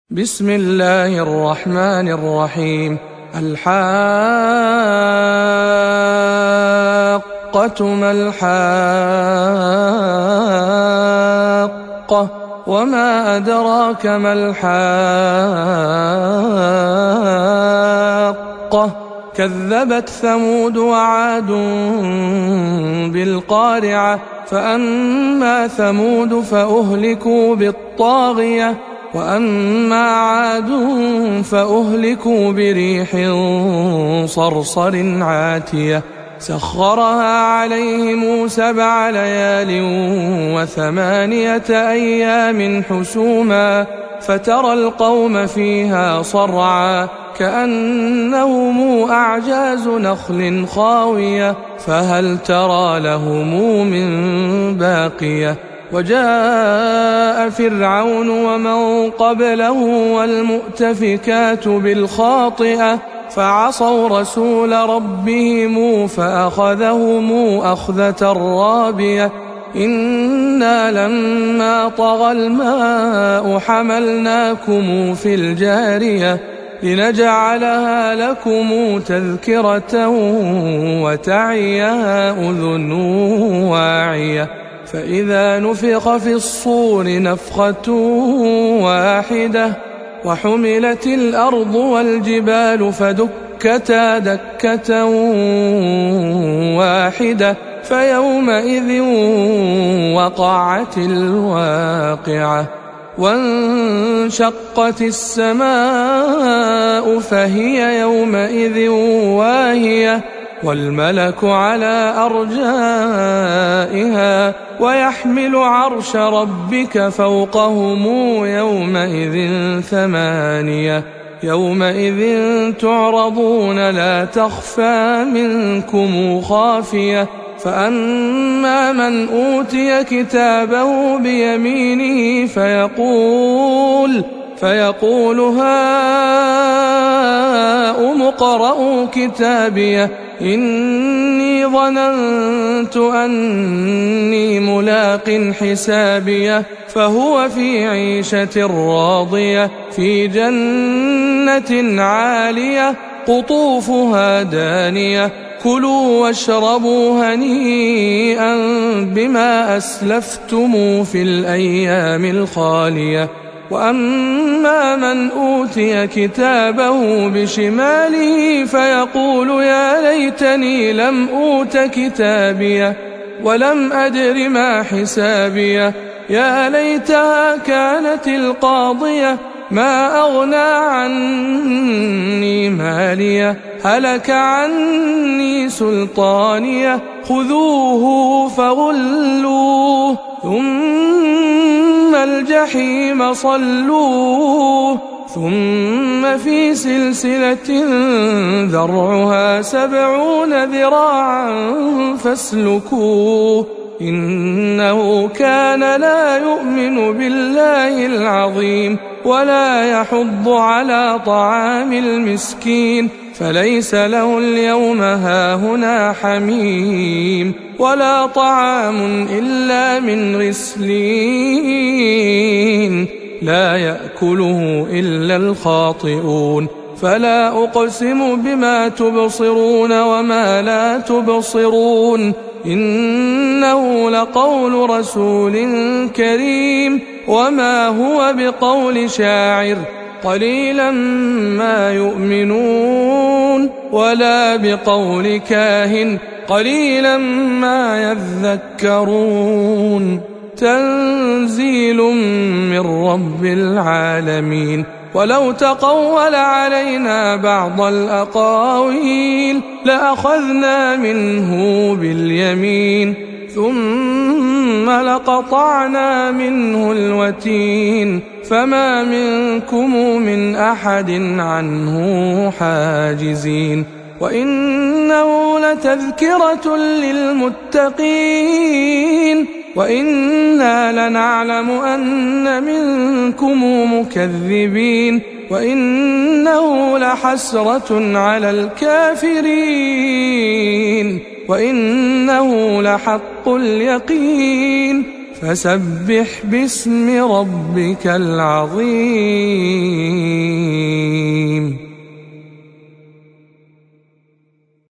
بسم الله الرحمن الرحيم. الحاقة ما الحاقة وما أدراك ما الحاقة كذبت ثمود وعاد بالقارعة فأما ثمود فأهلكوا بالطاغية وأما عاد فأهلكوا بريح صرصر عاتية سخرها عليهم 7 ليال و8 أيام حسوما فترى القوم فيها صرعا كأنهم أعجاز نخل خاوية فهل ترى لهم من باقية وجاء فرعون ومن قبله والمؤتفكات بالخاطئة فعصوا رسول ربهم فأخذهم أخذة رابية إنا لما طغى الماء حملناكم في الجارية لنجعلها لكم تذكرة وتعيها أذن واعية فإذا نفخ في الصور نفخة واحدة وحملت الأرض والجبال فدكتا دكة واحدة فيومئذ وقعت الواقعة وانشقت السماء فهي يومئذ واهية والملك على أرجائها ويحمل عرش ربك فوقهم يومئذ 8 يومئذ تعرضون لا تخفى منكم خافية فأما من أوتي كتابه بيمينه فيقول هاؤم اقرءوا كتابيه إني ظننت أني ملاق حسابيه فهو في عيشة راضية في جنة عالية قطوفها دانية كلوا واشربوا هنيئا بما أسلفتم في الأيام الخالية وأما من أوتي كتابه بشماله فيقول يا ليتني لم أوت كتابيه ولم أدر ما حسابيه يا ليتها كانت القاضية ما أغنى عني ماليه هلك عني سلطانيه خذوه فغلوه ثم الجحيم صلوه ثم في سلسلة ذرعها 70 ذراعا فاسلكوه إنه كان لا يؤمن بالله العظيم ولا يحض على طعام المسكين فليس له اليوم هاهنا حميم ولا طعام إلا من غسلين لا يأكله إلا الخاطئون فلا أقسم بما تبصرون وما لا تبصرون إنه لقول رسول كريم وما هو بقول شاعر قليلا ما يؤمنون ولا بقول كاهن قليلا ما يذكرون تنزيل من رب العالمين ولو تقول علينا بعض الأقاويل لأخذنا منه باليمين ثم لقطعنا منه الوتين فما منكم من أحد عنه حاجزين وإنه لتذكرة للمتقين وإنا لنعلم أن منكم مكذبين وإنه لحسرة على الكافرين وإنه لحق اليقين فسبح باسم ربك العظيم.